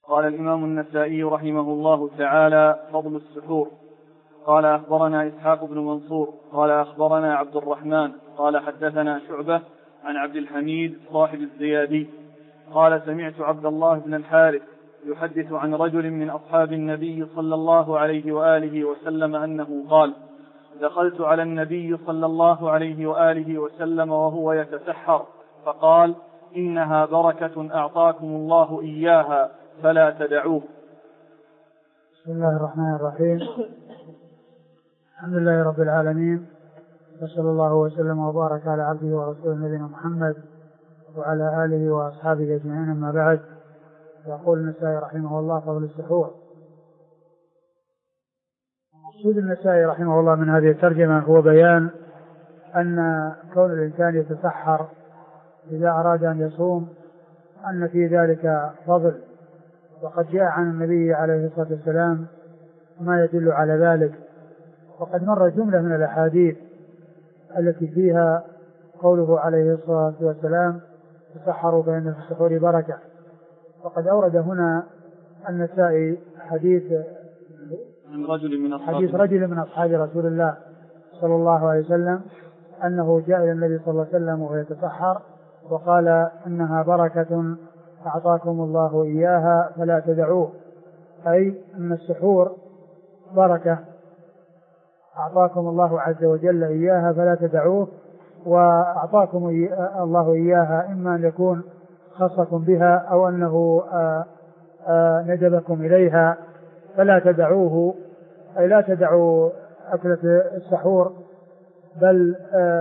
قال الإمام النسائي رحمه الله تعالى: فضل السحور. قال أخبرنا إسحاق بن منصور قال أخبرنا عبد الرحمن قال حدثنا شعبة عن عبد الحميد صاحب الزيادي قال: سمعت عبد الله بن الحارث يحدث عن رجل من أصحاب النبي صلى الله عليه وآله وسلم أنه قال: دخلت على النبي صلى الله عليه وآله وسلم وهو يتسحر فقال: إنها بركة أعطاكم الله إياها فلا تدعوه. بسم الله الرحمن الرحيم. الحمد لله رب العالمين، وصلى الله وسلم وبارك على عبده ورسوله نبينا محمد وعلى آله وأصحابه أجمعين، أما بعد. يقول النسائي رحمه الله: فضل السحور. مقصود النسائي رحمه الله من هذه الترجمة هو بيان أن كون الإنسان يتسحر إذا أراد أن يصوم أن في ذلك فضل، وقد جاء عن النبي عليه الصلاة والسلام ما يدل على ذلك، وقد مر جملة من الأحاديث التي فيها قوله عليه الصلاة والسلام: تسحروا فإن في السحور بركة. وقد أورد هنا النسائي حديث رجل من أصحاب رسول الله صلى الله عليه وسلم أنه جاء إلى النبي صلى الله عليه وسلم وهو يتسحر وقال: إنها بركة أعطاكم الله إياها فلا تدعوه، أي أن السحور بركة أعطاكم الله عز وجل إياها فلا تدعوه، وأعطاكم الله إياها إما أن يكون خصكم بها أو أنه ندبكم إليها، فلا تدعوه، أي لا تدعوا أكلة السحور، بل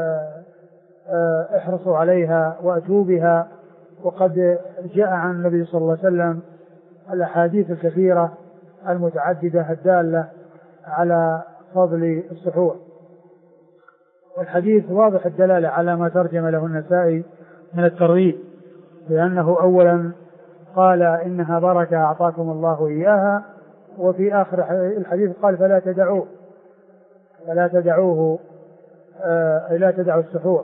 احرصوا عليها وأتوا بها. وقد جاء عن النبي صلى الله عليه وسلم الأحاديث الكثيرة المتعددة الدالة على فضل السحور، والحديث واضح الدلالة على ما ترجم له النسائي من الترغيب، لأنه أولا قال: إنها بركة أعطاكم الله إياها، وفي آخر الحديث قال: فلا تدعوه، فلا تدعوه، لا تدعوا السحور.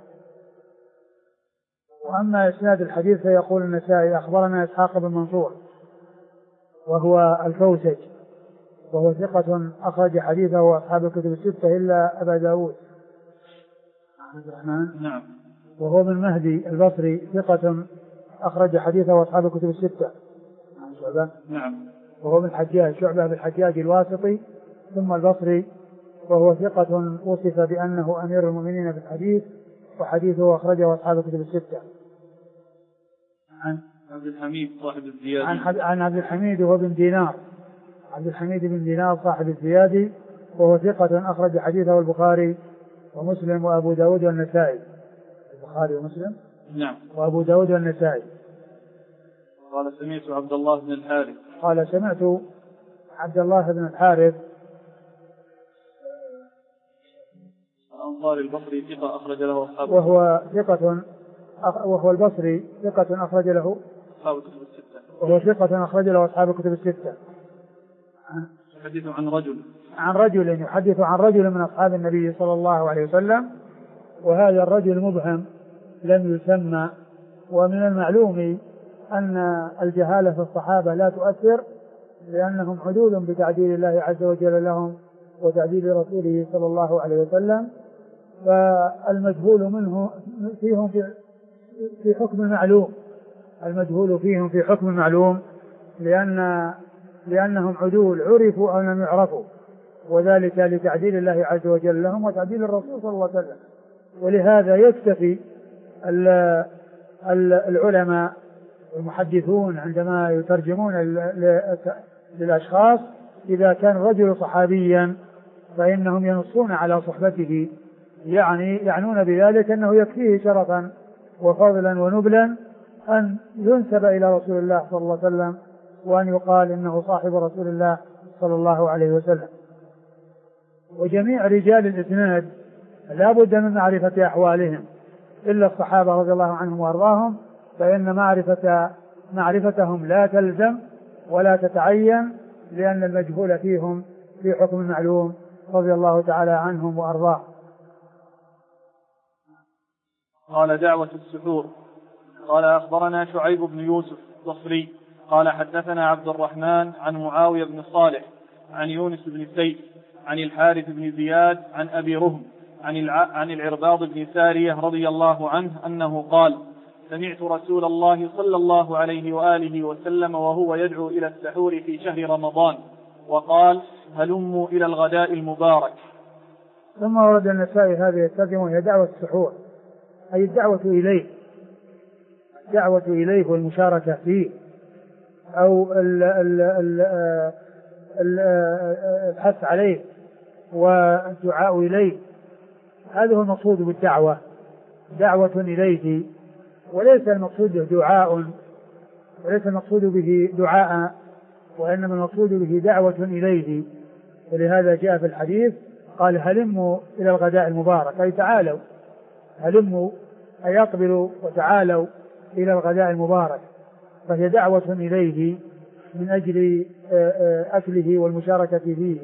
وأما إسناد الحديث فيقول النسائي: أخبرنا إسحاق بن منصور وهو الكوسج، وهو ثقة أخرج حديثه أصحاب الكتب الستة إلا أبا داود. نعم. وهو من مهدي البصري، ثقة أخرج حديثه أصحاب الكتب الستة. نعم. وهو من الحجاج، شعبة بالحجاج الواسطي ثم البصري، وهو ثقة وصف بأنه أمير المؤمنين في الحديث، وحديثه أخرجه أصحاب الكتب الستة. عن عبد الحميد صاحب الزيادي. عن عبد الحميد وهو بن دينار، عبد الحميد بن دينار صاحب الزيادي، وهو ثقة أخرج حديثه البخاري ومسلم وأبو داود والنسائي. البخاري ومسلم نعم وأبو داود والنسائي. قال: سمعت عبد الله بن الحارث. قال: سمعت عبد الله بن الحارث الأنصاري البصري، ثقة أخرج له أصحاب، وهو البصري ثقة أخرج له أصحاب الكتب الستة، وهو ثقة أخرج له أصحاب الكتب الستة. يحدث عن رجل يحدث عن رجل من أصحاب النبي صلى الله عليه وسلم، وهذا الرجل مبهم لم يسمى. ومن المعلوم أن الجهالة في الصحابة لا تؤثر، لأنهم حدود بتعديل الله عز وجل لهم وتعديل رسوله صلى الله عليه وسلم، فالمجهول منه فيهم في حكم المعلوم، المجهول فيهم في حكم المعلوم، لأنهم عدول عرفوا أو لم يعرفوا، وذلك لتعديل الله عز وجل لهم وتعديل الرسول صلى الله عليه وسلم. ولهذا يكتفي العلماء المحدثون عندما يترجمون للأشخاص إذا كان الرجل صحابيا فإنهم ينصون على صحبته، يعنون بذلك أنه يكفيه شرفا وفضلا ونبلا أن ينسب إلى رسول الله صلى الله عليه وسلم، وأن يقال إنه صاحب رسول الله صلى الله عليه وسلم. وجميع رجال الإسناد لا بد من معرفة أحوالهم إلا الصحابة رضي الله عنهم وأرضاهم، فإن معرفتهم لا تلزم ولا تتعين، لأن المجهول فيهم في حكم المعلوم رضي الله تعالى عنهم وأرضاهم. قال: دعوة السحور. قال: أخبرنا شعيب بن يوسف البصري قال حدثنا عبد الرحمن عن معاوية بن صالح عن يونس بن سيف عن الحارث بن زياد عن أبي رهم عن العرباض بن سارية رضي الله عنه أنه قال سمعت رسول الله صلى الله عليه وآله وسلم وهو يدعو إلى السحور في شهر رمضان وقال هلموا إلى الغداء المبارك. ثم ورد النسائي هذه الترجمة هي دعوة السحور، أي الدعوة إليه والمشاركة فيه، أو الحث عليه والدعاء إليه. هذا هو المقصود بالدعوة، دعوة إليه، وليس المقصود به دعاء، وإنما المقصود به دعوة إليه. ولهذا جاء في الحديث قال هلموا إلى الغداء المبارك، أي تعالوا، هلموا أي أقبلوا وتعالوا إلى الغداء المبارك، فهي دعوة إليه من أجل أكله والمشاركة فيه.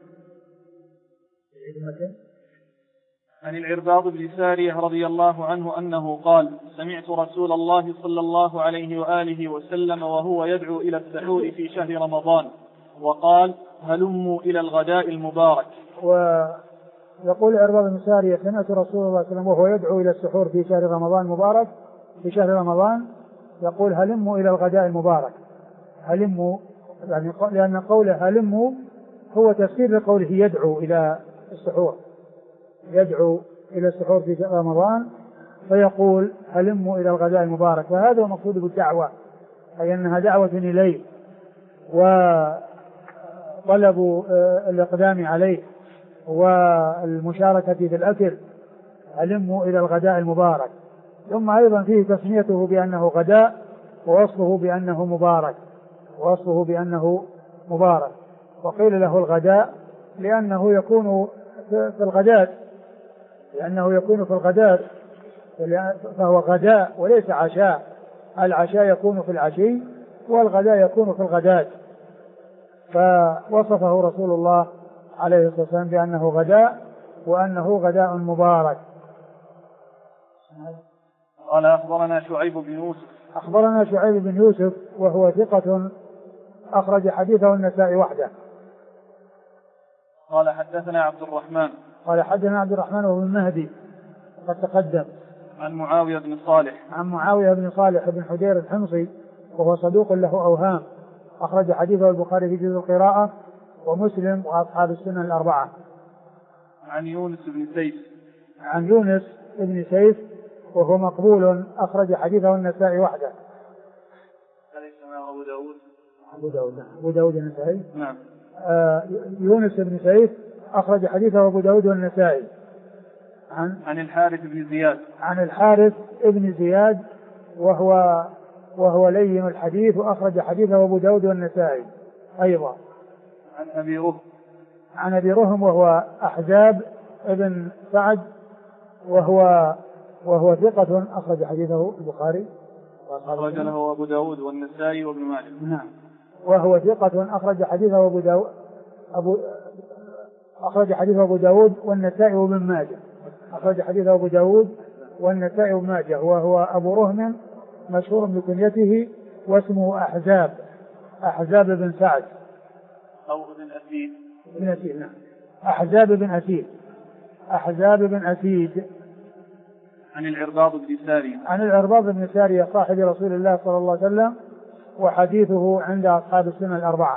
عن العرباض بن سارية رضي الله عنه أنه قال سمعت رسول الله صلى الله عليه وآله وسلم وهو يدعو إلى السحور في شهر رمضان وقال هلموا إلى الغداء المبارك. ويقول العرباض بن سارية سمعت رسول الله صلى الله عليه وسلم وهو يدعو إلى السحور في شهر رمضان مبارك، في شهر رمضان، يقول هلموا إلى الغداء المبارك. هلموا يعني لأن قوله هلموا هو تفسير لقوله يدعو إلى السحور، يدعو إلى السحور في رمضان، فيقول هلموا إلى الغداء المبارك. فهذا هو مقصود بالدعوة، أي أنها دعوة إليه وطلب الإقدام عليه والمشاركة في الأكل. هلموا إلى الغداء المبارك. ثم أيضا فيه تسميته بأنه غداء ووصفه بأنه مبارك. وقيل له الغداء لأنه يكون في الغداء، فهو غداء وليس عشاء. العشاء يكون في العشي والغداء يكون في الغداء، فوصفه رسول الله عليه الصلاة والسلام بأنه غداء وأنه غداء مبارك. قال أخبرنا شعيب بن يوسف وهو ثقة أخرج حديثه النسائي وحده. قال حدثنا عبد الرحمن وابن مهدي قد تقدم. عن معاوية بن صالح بن حدير الحمصي وهو صدوق له أوهام، أخرج حديثه البخاري في جزء القراءة ومسلم وأصحاب السنن الأربعة. عن يونس بن سيف وهو مقبول، أخرج حديثه النسائي وحده. أليس معه أبو داود النسائي؟ نعم. يونس بن سيف أخرج حديثه أبو داود والنسائي. عن الحارث بن زياد وهو لين الحديث، وأخرج حديثه أبو داود والنسائي أيضا. عن أبي رهم وهو أحزاب ابن سعد وهو ثقة، أخرج حديثه البخاري أخرج له أبو داود والنسائي وابن ماجه. نعم. وهو ثقة أخرج حديثه أبو داود والنسائي وابن ماجه. أخرج حديثه أبو داود والنسائي وابن ماجه. وهو أبو رهم مشهور بكنيته واسمه أحزاب بن سعد أو بن أسيد. نعم. أحزاب بن أسيد. عن العرباض بن سارية صاحب رسول الله صلى الله عليه وسلم، وحديثه عند أصحاب السنن الأربعة.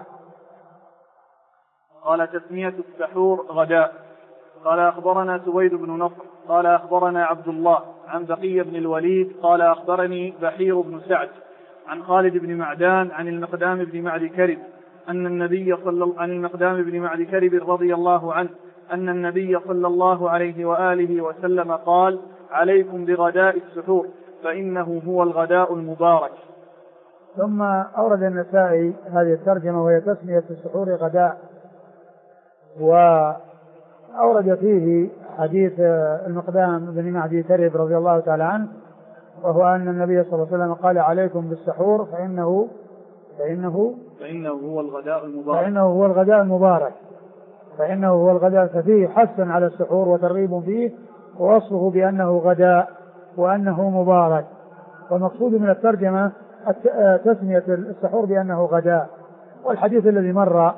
قال تسمية السحور غداء. قال أخبرنا سويد بن نصر قال أخبرنا عبد الله عن بقية بن الوليد قال أخبرني بحير بن سعد عن خالد بن معدان عن المقدام بن معد كرب رضي الله عنه أن النبي صلى الله عليه وآله وسلم قال عليكم بغداء السحور فإنه هو الغداء المبارك. ثم أورد النسائي هذه الترجمة وهي تسمية السحور غداء، وأورد فيه حديث المقدام بن معد كرب رضي الله تعالى عنه، وهو أن النبي صلى الله عليه وسلم قال عليكم بالسحور فإنه هو الغداء المبارك. ففيه حث على السحور وترغيب فيه، ووصفه بأنه غداء وأنه مبارك. والمقصود من الترجمة تسمية السحور بأنه غداء. والحديث الذي مر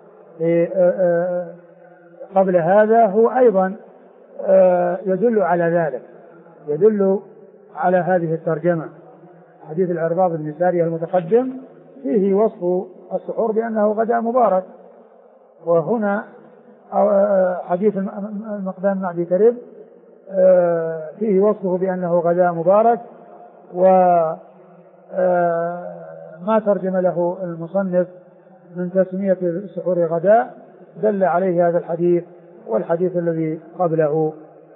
قبل هذا هو أيضا يدل على ذلك، يدل على هذه الترجمة. حديث العرباض بن سارية المتقدم فيه وصف السحور بأنه غداء مبارك، وهنا حديث المقدام مع ابي كريب فيه وصفه بأنه غداء مبارك، وما ترجم له المصنف من تسمية السحور غداء دل عليه هذا الحديث والحديث الذي قبله.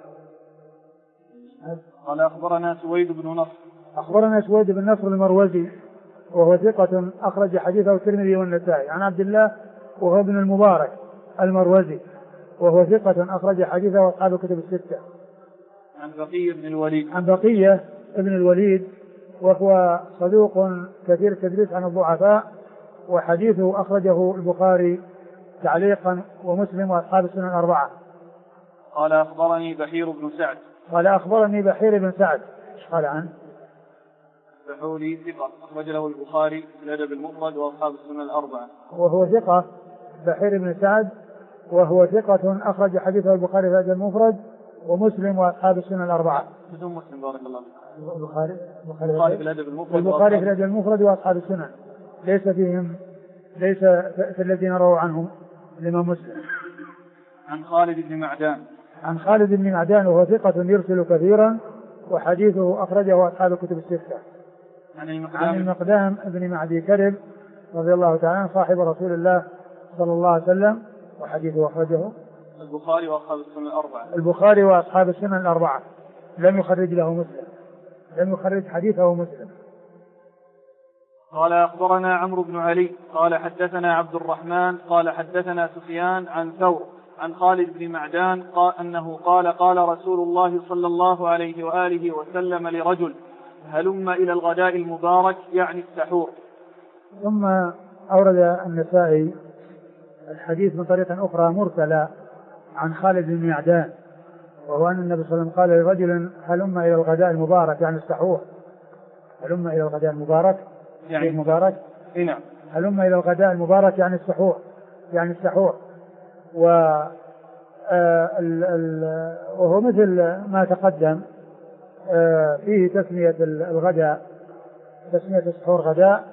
قال أخبرنا سويد بن نصر. أخبرنا سويد بن نصر المروزي وهو ثقة أخرج حديثه الترمذي والنسائي. عن عبد الله وهو ابن المبارك المروزي وهو ثقة أخرج حديثه أصحاب الكتب الستة. عن بقية بن الوليد. عن بقية ابن الوليد وهو صدوق كثير التدليس عن الضعفاء، وحديثه أخرجه البخاري تعليقا ومسلم وأصحاب السنن الأربعة. قال أخبرني بحير بن سعد. قال أخبرني بحير بن سعد. قال عنه بحولي ثقة أخرج له البخاري في الأدب المفرد وأصحاب السنن الأربعة. وهو ثقة بحير بن سعد وهو ثقة أخرج حديثه البخاري في الأدب المفرد ومسلم وأصحاب السنن الأربعة. بدون مسلم بارك الله فيك. البخاري في الأدب المفرد. البخاري في الأدب المفرد وأصحاب السنن ليس في الذين رووا عنهم الإمام مسلم. عن خالد بن معدان. عن خالد بن معدان وهو ثقة يرسل كثيرا وحديثه أخرجه أصحاب الكتب الستة. عن المقدام ابن معدي كرب رضي الله تعالى عنه صاحب رسول الله صلى الله عليه وسلم وحديثه أخرجه البخاري وأصحاب السنن الأربعة. البخاري وأصحاب السنن الأربعة لم يخرج له مسلم، لم يخرج حديثه مسلم. قال أخبرنا عمرو بن علي قال حدثنا عبد الرحمن قال حدثنا سفيان عن ثور عن خالد بن معدان قال أنه قال رسول الله صلى الله عليه وآله وسلم لرجل هلم إلى الغداء المبارك يعني السحور. ثم أورد النسائي الحديث من طريقة أخرى مرسلة عن خالد بن معدان وهو أن النبي صلى الله عليه وسلم قال لرجل هلم إلى الغداء المبارك يعني السحور. هلم إلى الغداء المبارك يعني المبارك. نعم. هلم إلى الغداء المبارك يعني السحور، يعني السحور. وهو مثل ما تقدم فيه تسمية الغداء، تسمية السحور غداء.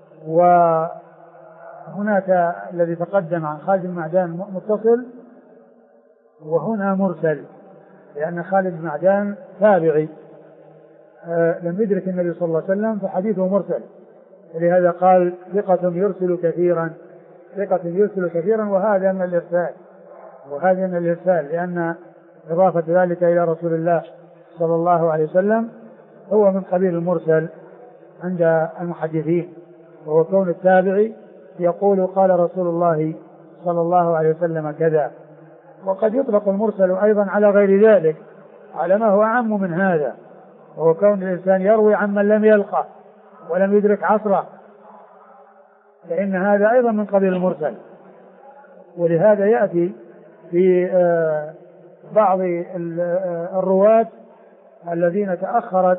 وهناك الذي تقدم عن خالد بن معدان متصل وهنا مرسل، لأن خالد بن معدان تابعي لم يدرك النبي صلى الله عليه وسلم فحديثه مرسل، ولهذا قال ثقة يرسل كثيرا، ثقة يرسل كثيرا. وهذا من الإرسال، لأن إضافة ذلك إلى رسول الله صلى الله عليه وسلم هو من قبيل المرسل عند المحدثين، وهو كون التابعي يقول قال رسول الله صلى الله عليه وسلم كذا. وقد يطلق المرسل أيضا على غير ذلك، على ما هو أعم من هذا، وهو كون الإنسان يروي عمن لم يلقى ولم يدرك عصره، فإن هذا أيضا من قبيل المرسل. ولهذا يأتي في بعض الرواة الذين تأخرت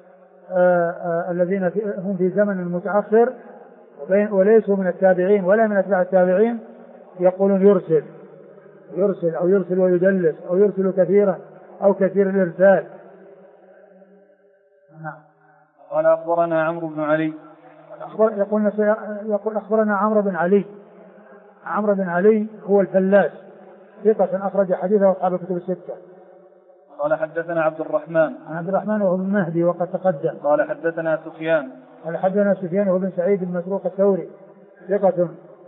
الذين هم في زمن متأخر وليسوا من التابعين ولا من أتباع التابعين يقولون يرسل أو يرسل ويدلس أو يرسل كثيرا أو كثير الإرسال. قال أخبرنا عمرو بن علي. يقول أخبرنا عمرو بن علي. عمرو بن علي هو الفلاس ثقة أخرج حديثه أصحاب الكتب الستة. قال حدثنا عبد الرحمن. عبد الرحمن وهو بن مهدي وقد تقدم. قال حدثنا سفيان. قال حدثنا سفيان وهو بن سعيد بن مسروق الثوري ثقة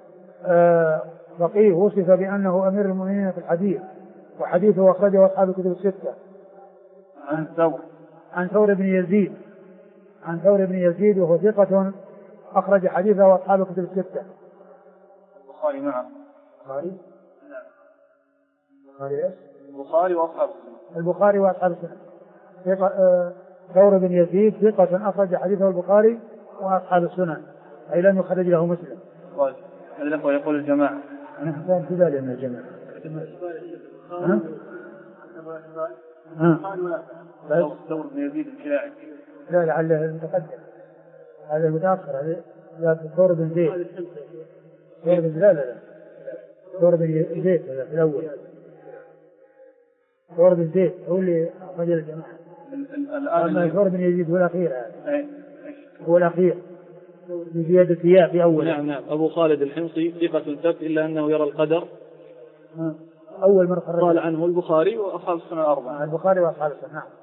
فقيه وصف بأنه أمير المؤمنين في الحديث، وحديثه أخرجه أصحاب الكتب الستة. عن ثور بن يزيد وهو ثقة أخرج حديثه أصحاب الكتب الستة. البخاري معه. البخاري وأصحاب السنة. البخاري وأصحاب السنة. ثور بن يزيد ثقة أخرج حديثه البخاري وأصحاب السنن، أي لم يخرج له مسلم. طيب الأخوة يقول الجماعة. أنا فاهم في بالي من الجماعة. ثور بن يزيد الكلاعي. لا لعله متقدم. هذا متأخر. هذا لا ثور بن زيد. ثور بن لا ثور بن زيد هذا في الأول. ثور بن زيد هو اللي أخرج الجماعة. أما ثور بن يزيد هو الأخير. هذا هو الأخير بزيادة ثياب في أول. نعم. أبو خالد الحمصي ثقة ثبت إلا أنه يرى القدر. أول من قال عنه البخاري وأصحاب السنة الأربعة. البخاري وأصحاب السنة. نعم.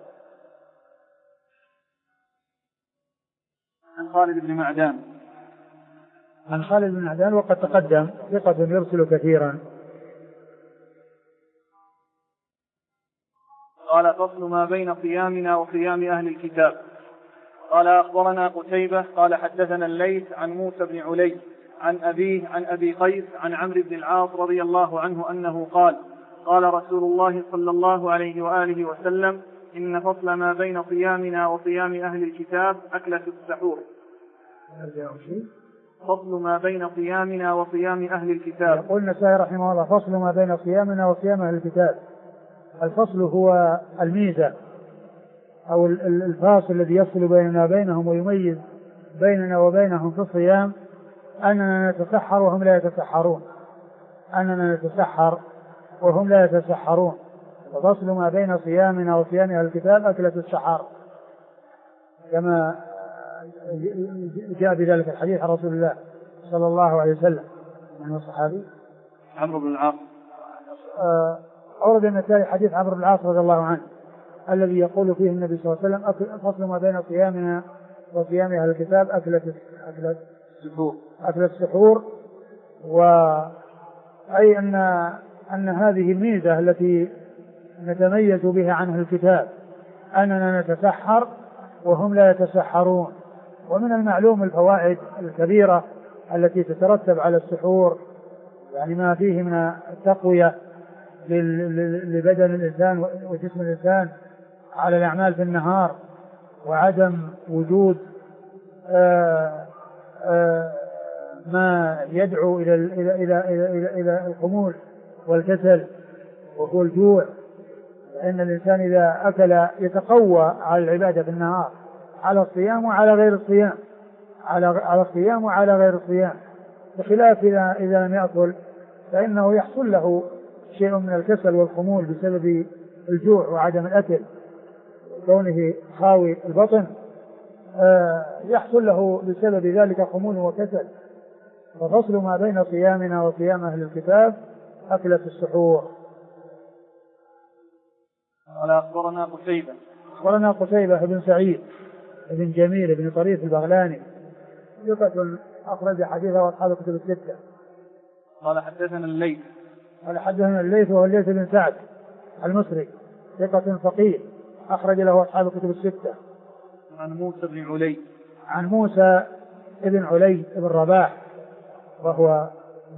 عن خالد بن معدان. عن خالد بن معدان وقد تقدم ثقة يرسل كثيرا. قال فصل ما بين صيامنا وصيام أهل الكتاب. قال أخبرنا قتيبة قال حدثنا الليث عن موسى بن علي عن أبيه عن أبي قيس عن عمرو بن العاص رضي الله عنه أنه قال قال رسول الله صلى الله عليه وآله وسلم إن فصل ما بين صيامنا وصيام أهل الكتاب أكلة السحور. فصل ما بين صيامنا وصيام أهل الكتاب. يقول النسائي رحمه الله فصل ما بين صيامنا وصيام أهل الكتاب. الفصل هو الميزة أو الفاصل الذي يفصل بيننا وبينهم ويميز بيننا وبينهم في الصيام أننا نتسحر وهم لا يتسحرون. أننا نتسحر وهم لا يتسحرون. ففصل ما بين صيامنا وصيام أهل الكتاب أكلة السحر كما جاء بذلك الحديث عن رسول الله صلى الله عليه وسلم. من الصحابي عمرو بن العاص. أورد النسائي حديث عمرو بن العاص رضي الله عنه الذي يقول فيه النبي صلى الله عليه وسلم فصل ما بين صيامنا وصيام أهل الكتاب أكلة السحور. وأي أن هذه الميزة التي نتميز بها عن أهل الكتاب أننا نتسحر وهم لا يتسحرون. ومن المعلوم الفوائد الكبيرة التي تترتب على السحور يعني ما فيه من التقوية لبدن الإنسان وجسم الإنسان على الأعمال في النهار وعدم وجود ما يدعو إلى الخمول والكسل وهو الجوع. لأن الإنسان إذا أكل يتقوى على العبادة في النهار على الصيام وعلى غير الصيام على الصيام وعلى غير الصيام، بخلاف إذا لم يأكل فإنه يحصل له شيء من الكسل والخمول بسبب الجوع وعدم الأكل كونه خاوي البطن يحصل له بسبب ذلك خمول وكسل. ففصل ما بين صيامنا وصيام أهل الكتاب أكلة السحور. قال أخبرنا قتيبة بن سعيد بن جميل بن طريف البغلاني ثقة أخرج حديثه أصحاب الكتب الستة. قال حدثنا الليث وهو الليث بن سعد المصري ثقة فقيه أخرج له أصحاب الكتب الستة. عن موسى بن علي بن رباح وهو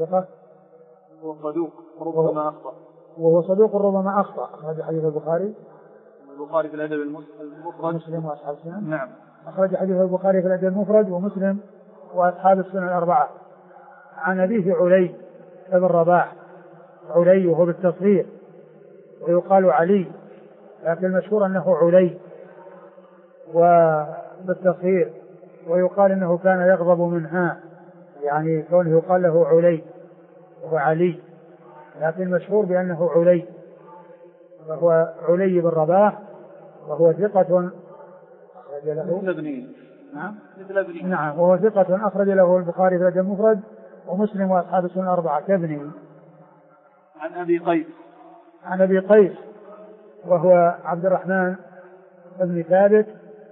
صدوق ربما أخطأ أخرج حديث البخاري في الأدب المفرد ومسلم وأصحاب السنن. نعم. أخرج حديث البخاري في الأدب المفرد ومسلم وأصحاب السنن الأربعة. عن أبيه علي بن رباح علي وهو بالتصغير ويقال علي لكن المشهور أنه علي وبالتصغير ويقال أنه كان يغضب منها يعني كونه يقال له علي وعلي لكن المشهور بأنه علي وهو علي بن رباح وهو ثقة أخرج له نعم وهو ثقة أخرج له البخاري في الأدب المفرد ومسلم وأصحاب السنن الأربعة كابني. عن أبي قيس وهو عبد الرحمن بن ثابت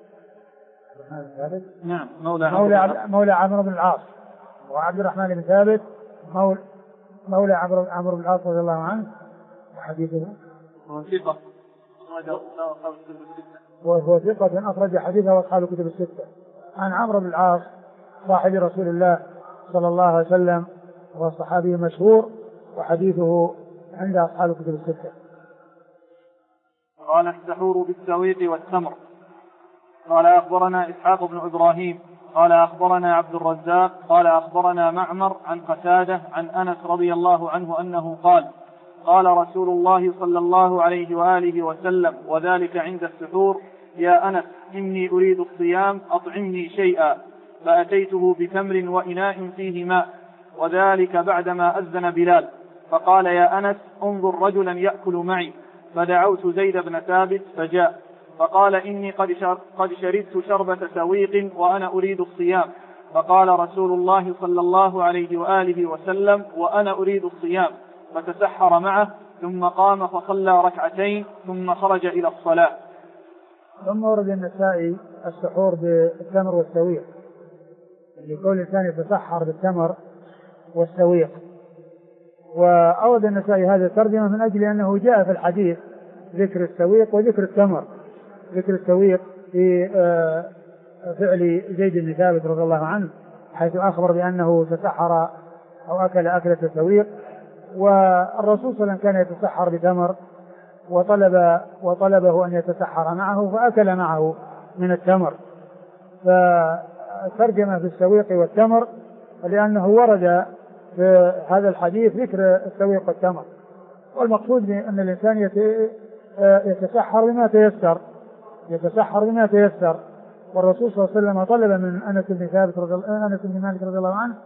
نعم مولى عمرو بن العاص وعبد الرحمن بن ثابت مولى عمرو بن العاص رضي الله عنه وحديثه وهو ثقة أخرج حديثه أصحاب الكتب الستة. عن عمرو بن العاص صاحب رسول الله صلى الله عليه وسلم وهو صحابي مشهور وحديثه عند أصحاب الكتب الستة. قال السحور بالسويق والتمر. قال أخبرنا إسحاق بن إبراهيم قال أخبرنا عبد الرزاق قال أخبرنا معمر عن قتادة عن أنس رضي الله عنه أنه قال رسول الله صلى الله عليه وآله وسلم وذلك عند السحور: يا أنس إني أريد الصيام أطعمني شيئا. فأتيته بتمر وإناء فيه ماء، وذلك بعدما أذن بلال، فقال يا أنس انظر رجلا يأكل معي، فدعوت زيد بن ثابت فجاء، فقال إني قد شربت شربة سويق وأنا أريد الصيام، فقال رسول الله صلى الله عليه وآله وسلم وأنا أريد الصيام، فتسحر معه ثم قام فصلى ركعتين ثم خرج إلى الصلاة. ثم ورد النسائي السحور بالتمر والسويق، يقول الإنسان يتسحر بالتمر والسويق. وأورد النسائي هذا الترجمة من أجل أنه جاء في الحديث ذكر السويق وذكر التمر، ذكر السويق في فعل زيد بن ثابت رضي الله عنه، حيث أخبر بأنه تسحر أو أكل أكلة السويق، والرسول صلى الله عليه وسلم كان يتسحر بتمر وطلبه أن يتسحر معه فأكل معه من التمر، فترجم بالسويق والتمر لأنه ورد في هذا الحديث ذكر السويق والتمر، والمقصود أن الإنسان يتسحر بما تيسر، والرسول صلى الله عليه وسلم طلب من أنس بن مالك رضي الله عنه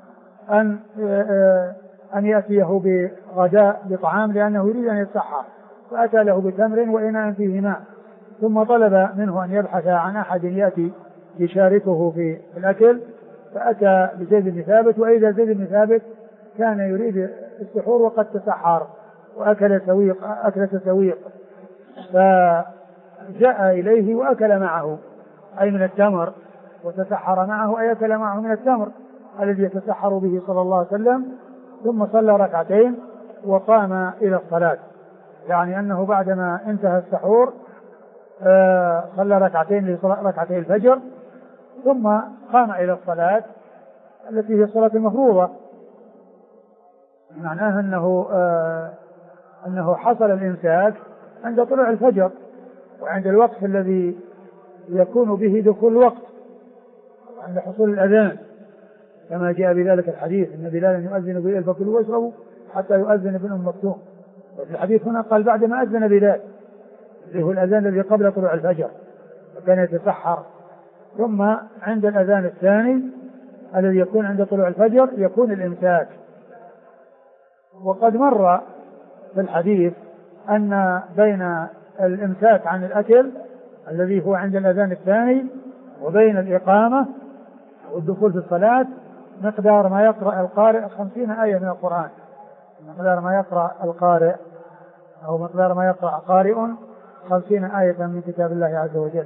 أن يأتيه بغداء بطعام لأنه يريد أن يتسحر، فأتى له بتمر وإناء فيه ماء، ثم طلب منه أن يبحث عن أحد يأتي يشاركه في الأكل، فأتى بزيد بن ثابت، وإذا زيد بن ثابت كان يريد السحور وقد تسحر وأكل أكلة سويق، فجاء إليه وأكل معه أي من التمر، وتسحر معه أي أكل معه من التمر الذي يتسحر به صلى الله عليه وسلم، ثم صلى ركعتين وقام إلى الصلاة، يعني أنه بعدما انتهى السحور صلى ركعتين الفجر، ثم قام إلى الصلاة التي هي الصلاة المفروضة، معناها أنه حصل الإمساك عند طلوع الفجر وعند الوقت الذي يكون به دخول الوقت، عند حصول الأذان، كما جاء بذلك الحديث إن بلالا يؤذن بليل فكلوا واشربوا حتى يؤذن ابن أم مكتوم. وفي الحديث هنا قال بعدما أذن بلال، اللي هو الأذان الذي قبل طلوع الفجر، وكان يتسحر، ثم عند الأذان الثاني الذي يكون عند طلوع الفجر يكون الإمساك. وقد مر في الحديث أن بين الإمساك عن الأكل الذي هو عند الأذان الثاني وبين الإقامة والدخول في الصلاة مقدار ما يقرأ القارئ 50 آية من القرآن، مقدار ما يقرأ القارئ أو مقدار ما يقرأ قارئ 50 آية من كتاب الله عز وجل.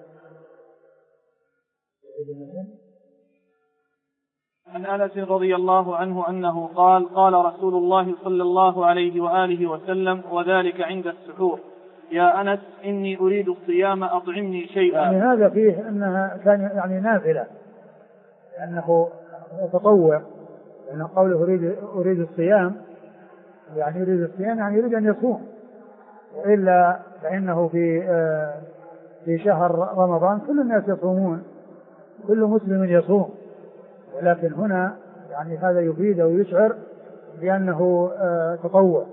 عن أنس رضي الله عنه أنه قال قال رسول الله صلى الله عليه وآله وسلم وذلك عند السحور يا أنس إني أريد الصيام أطعمني شيئا. يعني هذا فيه أنها كان يعني نافلة، لأنه تطوع، لأن قوله أريد الصيام يعني يريد الصيام يعني يريد أن يصوم، وإلا فإنه في شهر رمضان كل الناس يصومون، كل مسلم يصوم، ولكن هنا يعني هذا يفيد ويشعر بأنه تطوع.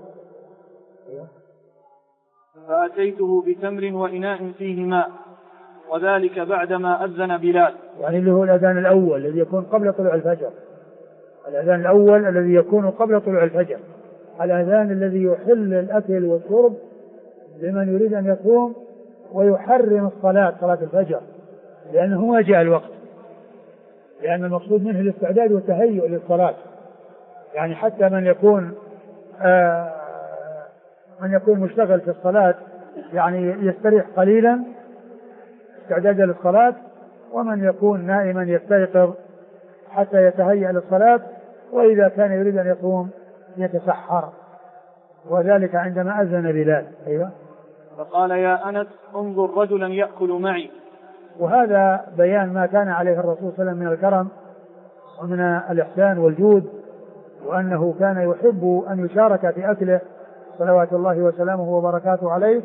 فأتيته بتمر وإناء فيه ماء، وذلك بعدما أذن بلال، يعني اللي هو الأذان الأول الذي يكون قبل طلوع الفجر، الأذان الأول الذي يكون قبل طلوع الفجر، الأذان الذي يحل الأكل والشرب لمن يريد أن يصوم ويحرم صلاة الفجر، لأنه ما جاء الوقت، لأن المقصود منه الاستعداد والتهيؤ للصلاة، يعني حتى من يكون مشتغل في الصلاة يعني يستريح قليلا استعدادا للصلاة، ومن يكون نائما يستيقظ حتى يتهيأ للصلاة، وإذا كان يريد أن يصوم يتسحر، وذلك عندما أذن بلال. أيوة. فقال يا أنس انظر رجلا يأكل معي. وهذا بيان ما كان عليه الرسول صلى الله عليه وسلم من الكرم ومن الإحسان والجود، وأنه كان يحب أن يشارك في أكله صلوات الله وسلامه وبركاته عليه،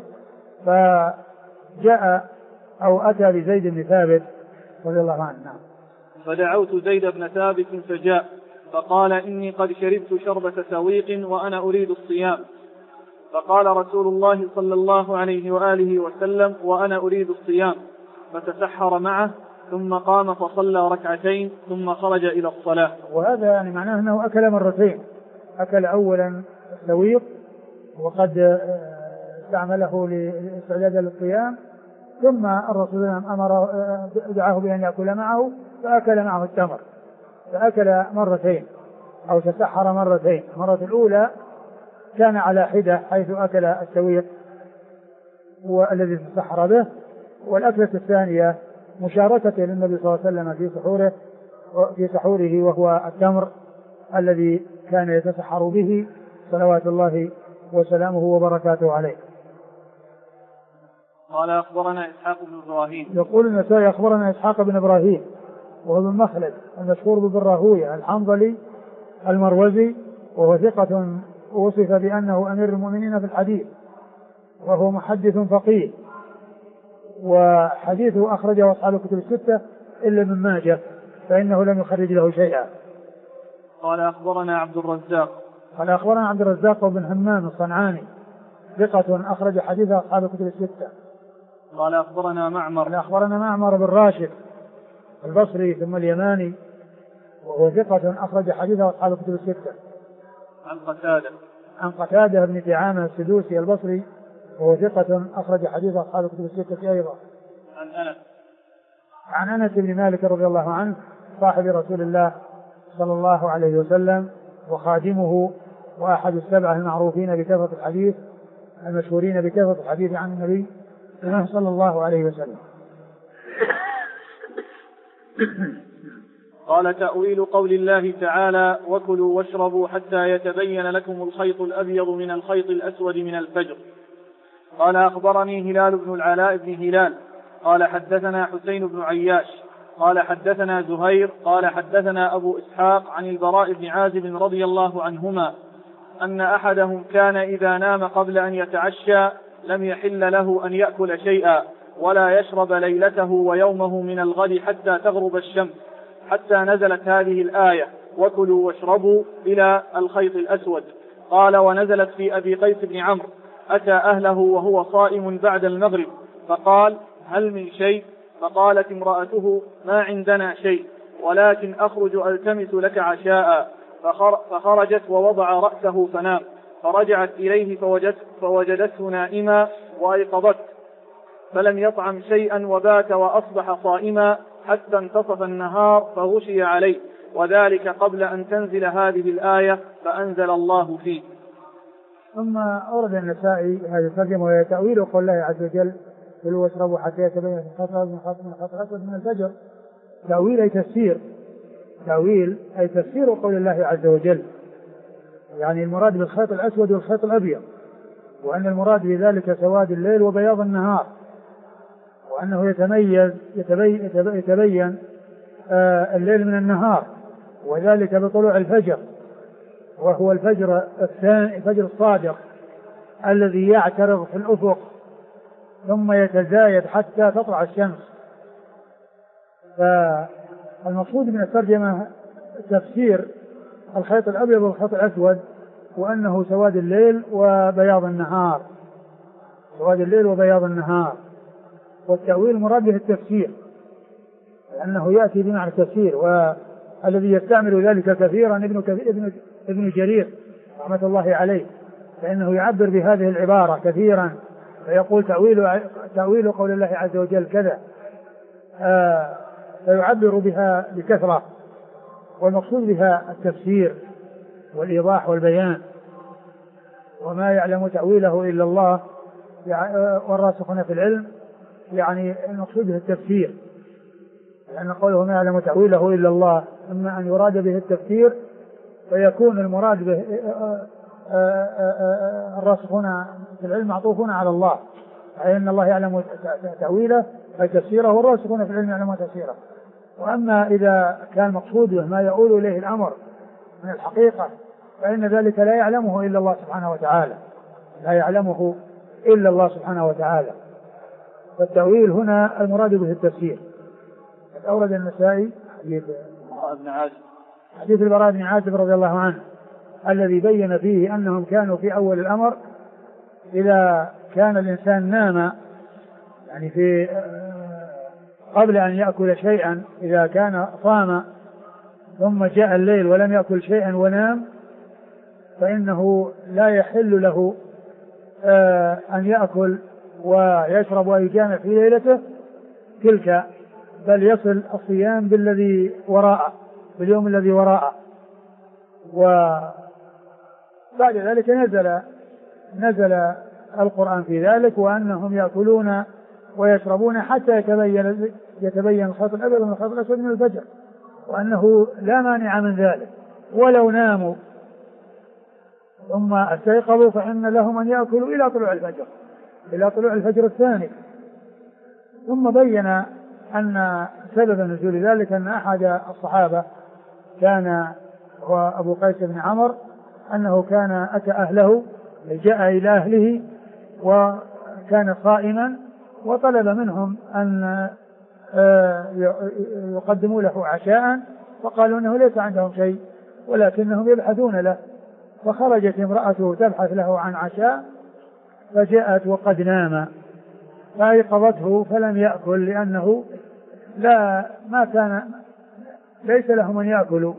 فجاء أو أتى بزيد بن ثابت رضي الله عنه. فدعوت زيد بن ثابت فجاء، فقال إني قد شربت شربة سويق وأنا أريد الصيام، فقال رسول الله صلى الله عليه وآله وسلم وأنا أريد الصيام، فتسحر معه ثم قام فصلى ركعتين ثم خرج إلى الصلاة. وهذا يعني معناه أنه أكل مرتين، أكل أولا السويق وقد استعمله لاستعداد للقيام، ثم الرسول أمر دعاه بأن يأكل معه فأكل معه التمر، فأكل مرتين أو تسحر مرتين. المرة الأولى كان على حدة حيث أكل السويق والذي تسحر به، والأكلة الثانية مشاركة للنبي صلى الله عليه وسلم في سحوره وهو التمر الذي كان يتسحر به صلوات الله وسلامه وبركاته عليه. قال أخبرنا إسحاق بن إبراهيم. يقول النسائي أخبرنا إسحاق بن إبراهيم وهو بن مخلد المشهور بن راهويه الحنظلي المروزي، وهو ثقة وصف بأنه أمير المؤمنين في الحديث، وهو محدث فقيه، وحديثه أخرجه أصحاب الكتب الستة إلا ابن ماجه فإنه لم يخرج له شيئا. قال أخبرنا عبد الرزاق. قال أخبرنا عبد الرزاق بن همام الصنعاني ثقة أخرج حديث أصحاب الكتب الستة. قال أخبرنا معمر. قال أخبرنا معمر بن راشد البصري ثم اليماني، وهو ثقة أخرج حديث أصحاب الكتب الستة. عن قتادة بن دعامة السدوسي البصري، وهو ثقة أخرج حديث أصحاب الكتب الستة أيضا. عن أنس بن مالك رضي الله عنه صاحب رسول الله صلى الله عليه وسلم وخادمه وأحد السبعة المعروفين بكثرة الحديث المشهورين بكثرة الحديث عن النبي صلى الله عليه وسلم. قال تأويل قول الله تعالى وكلوا واشربوا حتى يتبين لكم الخيط الأبيض من الخيط الأسود من الفجر. قال أخبرني هلال بن العلاء بن هلال قال حدثنا حسين بن عياش قال حدثنا زهير قال حدثنا أبو إسحاق عن البراء بن عازب رضي الله عنهما أن أحدهم كان إذا نام قبل أن يتعشى لم يحل له أن يأكل شيئا ولا يشرب ليلته ويومه من الغد حتى تغرب الشمس، حتى نزلت هذه الآية وكلوا واشربوا إلى الخيط الأسود. قال ونزلت في أبي قيس بن عمرو أتى أهله وهو صائم بعد المغرب فقال هل من شيء؟ فقالت امرأته ما عندنا شيء ولكن أخرج ألتمس لك عشاء. فخرجت ووضع رأسه فنام، فرجعت إليه فوجدته نائما وأيقظته فلم يطعم شيئا وبات وأصبح صائما حتى انتصف النهار فغشي عليه، وذلك قبل أن تنزل هذه الآية فأنزل الله فيه. ثم أورد النسائي هذه الترجمة وهي تأويل قول الله عز وجل كلوا واشربوا حتى يتبين الخيط الأسود من الفجر. تأويل أي تفسير، تأويل أي تفسير قول الله عز وجل، يعني المراد بالخيط الأسود والخيط الأبيض، وأن المراد بذلك سواد الليل وبياض النهار، وأنه يتبين الليل من النهار، وذلك بطلوع الفجر، وهو الفجر الثاني الفجر الصادق الذي يعترض في الأفق ثم يتزايد حتى تطلع الشمس. فالمقصود من الترجمة تفسير الخيط الأبيض والخيط الأسود، وأنه سواد الليل وبياض النهار، سواد الليل وبياض النهار. والتأويل مراد به التفسير لأنه يأتي بمعنى التفسير، والذي يستعمل ذلك كثيرا ابن جرير رحمة الله عليه، فإنه يعبر بهذه العبارة كثيرا فيقول تأويل قول الله عز وجل كذا، فيعبر بها بكثرة، والمقصود بها التفسير والإيضاح والبيان. وما يعلم تأويله إلا الله والراسخون في العلم، يعني المقصود به التفسير، لأن قوله ما يعلم تأويله إلا الله إما أن يراد به التفسير فيكون المراد به الراسخون في العلم معطوفون على الله، أي أن الله يعلم تأويله أي تفسيره، والراسخون في العلم يعلمون تفسيره. وأما إذا كان مقصوده ما يؤول إليه الأمر من الحقيقة فإن ذلك لا يعلمه إلا الله سبحانه وتعالى، لا يعلمه إلا الله سبحانه وتعالى. فالتأويل هنا المراد به التفسير. أورد النسائي حديث البراء بن عازب رضي الله عنه الذي بين فيه أنهم كانوا في أول الأمر إذا كان الإنسان نام يعني في قبل أن يأكل شيئا إذا كان صام ثم جاء الليل ولم يأكل شيئا ونام فإنه لا يحل له أن يأكل ويشرب ويجامع في ليلته تلك، بل يصل الصيام بالذي وراءه، باليوم الذي وراءه. وبعد ذلك نزل القرآن في ذلك، وأنهم يأكلون ويشربون حتى يتبين الخيط الأبيض من الخيط الأسود من الفجر، وأنه لا مانع من ذلك. ولو ناموا ثم استيقظوا فإن لهم أن يأكلوا إلى طلوع الفجر الثاني. ثم بين أن سبب نزول ذلك أن أحد الصحابة كان هو أبو قيس بن عمرو، أنه كان أتى أهله، جاء إلى أهله وكان صائما، وطلب منهم أن يقدموا له عشاء، فقالوا أنه ليس عندهم شيء ولكنهم يبحثون له. فخرجت امرأته تبحث له عن عشاء فجاءت وقد نام، فأيقظته فلم يأكل لأنه ليس لهم أن يأكلوا.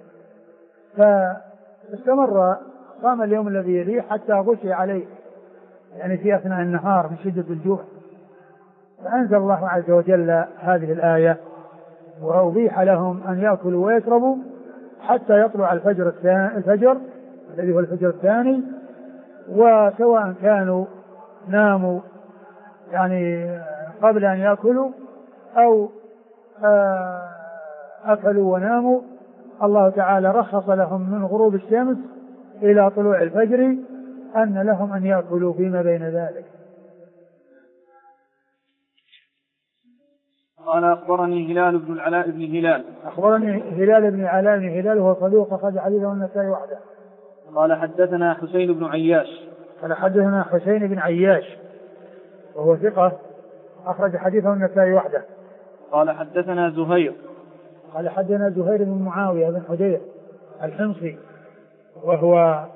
فاستمر قام اليوم الذي يليه حتى غشي عليه، يعني في أثناء النهار من شدة الجوع، فأنزل الله عز وجل هذه الآية وأبيح لهم أن يأكلوا ويشربوا حتى يطلع الفجر الذي هو الفجر الثاني، وسواء كانوا ناموا يعني قبل أن يأكلوا أو أكلوا وناموا، الله تعالى رخص لهم من غروب الشمس إلى طلوع الفجر أن لهم أن يأكلوا فيما بين ذلك. قال أخبرني هلال بن العلاء بن هلال. أخبرني هلال بن العلاء بن هلال وهو صدوق أخرج حديثه النسائي وحده. قال حدثنا حسين بن عياش. قال حدثنا حسين بن عياش وهو ثقة أخرج حديثه النسائي وحده. قال حدثنا زهير. قال حدثنا زهير بن معاوية بن حدير الحمصي وهو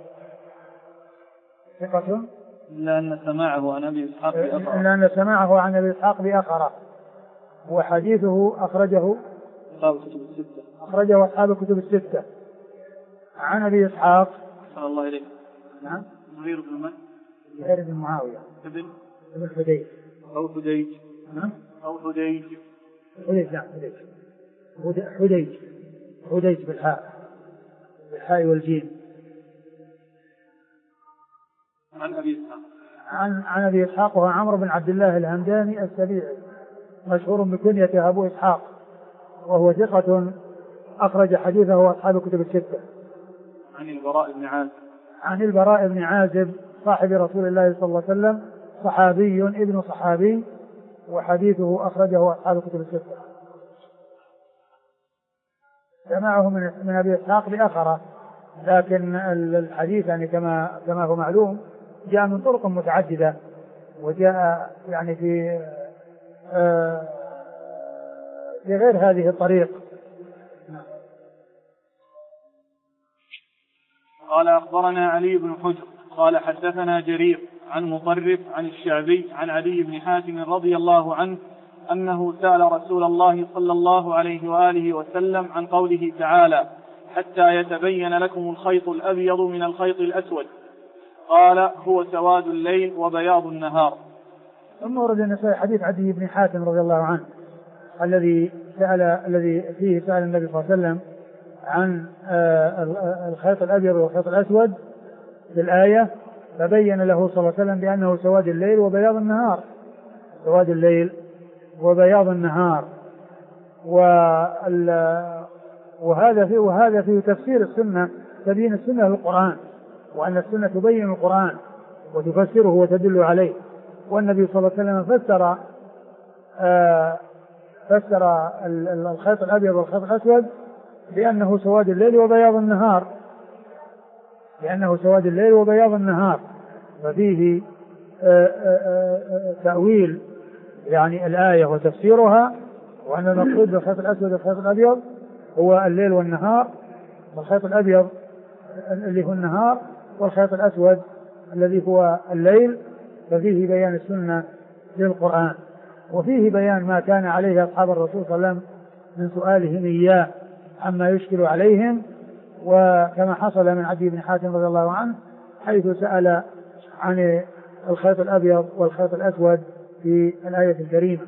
ثقة إلا أن سماعه عن أبي إسحاق بأخره. إلا أن سماعه عن أبي إسحاق بأخره، وحديثه أخرجه أصحاب الكتب الستة. عن أبي إسحاق صلى الله عليه. نعم. زهير بن من؟ زهير بن معاوية ابن حديج أو حديج. نعم. أو حديج. نعم حديج بالحاء والجيم. عن أبي إسحاق. عن أبي إسحاق وهو عمرو بن عبد الله الهمداني السبيعي مشهور بكنيته أبو إسحاق، وهو ثقة أخرج حديثه أصحاب الكتب الستة. عن البراء بن عازب صاحب رسول الله صلى الله عليه وسلم، صحابي ابن صحابي، وحديثه أخرجه أصحاب الكتب الستة. سمعه من أبي إسحاق بأخره، لكن الحديث يعني كما هو معلوم جاء من طرق متعددة، وجاء يعني في غير هذه الطريق. قال أخبرنا علي بن حجر قال حدثنا جرير عن مطرف عن الشعبي عن علي بن حاتم رضي الله عنه أنه سأل رسول الله صلى الله عليه وآله وسلم عن قوله تعالى حتى يتبين لكم الخيط الأبيض من الخيط الأسود، قال هو سواد الليل وبياض النهار. ثم ورد النسائي حديث عدي بن حاتم رضي الله عنه الذي فيه سأل النبي صلى الله عليه وسلم عن الخيط الأبيض والخيط الأسود في الآية، فبين له صلى الله عليه وسلم بأنه سواد الليل وبياض النهار. سواد الليل وبياض النهار. وهذا في تفسير السنة، تبين السنة للقرآن، وأن السنة تبين القرآن وتفسره وتدل عليه. والنبي صلى الله عليه وسلم فسر الخيط الأبيض والخيط الأسود بأنه سواد الليل وبياض النهار، ففيه تأويل يعني الآية وتفسيرها، وأن المقصود بالخيط الأسود والخيط الأبيض هو الليل والنهار، والخيط الأبيض اللي هو النهار، والخيط الأسود الذي هو الليل، ففيه بيان السنة للقرآن. وفيه بيان ما كان عليه أصحاب الرسول صلى الله عليه وسلم من سؤالهم إياه عما يشكل عليهم، وكما حصل من عدي بن حاتم رضي الله عنه حيث سأل عن الخيط الأبيض والخيط الأسود في الآية الكريمة.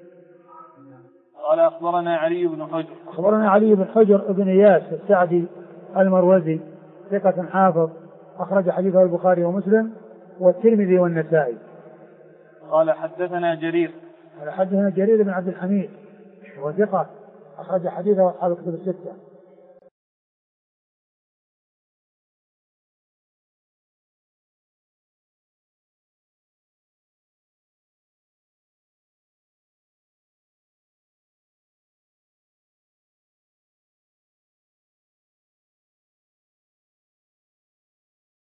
قال أخبرنا علي بن حجر. أخبرنا علي بن حجر بن إياس السعدي المروزي ثقة حافظ أخرج حديثه البخاري ومسلم والترمذي والنسائي. قال حدثنا جرير. قال حدثنا جرير بن عبد الحميد وثقة أخرج حديثه أصحاب الكتب الستة.